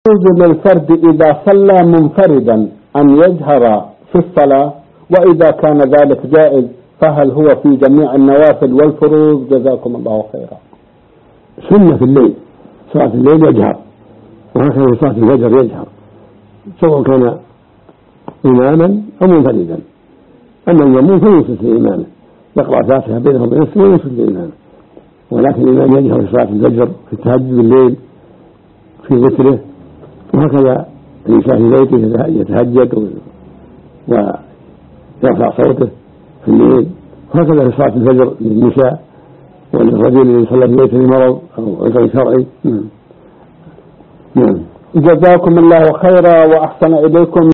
يجوز للفرد إذا صلى منفردا أن يجهر في الصلاة، وإذا كان ذلك جائز فهل هو في جميع النوافل والفروض؟ جزاكم الله خيرا. سنة في الليل، صلاة الليل يجهر، وهكذا في صلاة الفجر يجهر، سواء كان إماما أو منفردا. أما المأموم فينصت لإمامه، يقرأ فاتحة بينه وبين نفسه وينصت لإمامه، ولكن الإمام يجهر في صلاة الفجر، في التهجد بالليل، في ذكره، وهكذا الإنسان في بيته يتهجد ويرفع صوته في الليل، وهكذا في صلاة الفجر للنساء وللرجل الذي صلى في بيته لمرض أو عذر شرعي. جزاكم الله خيرا وأحسن إليكم.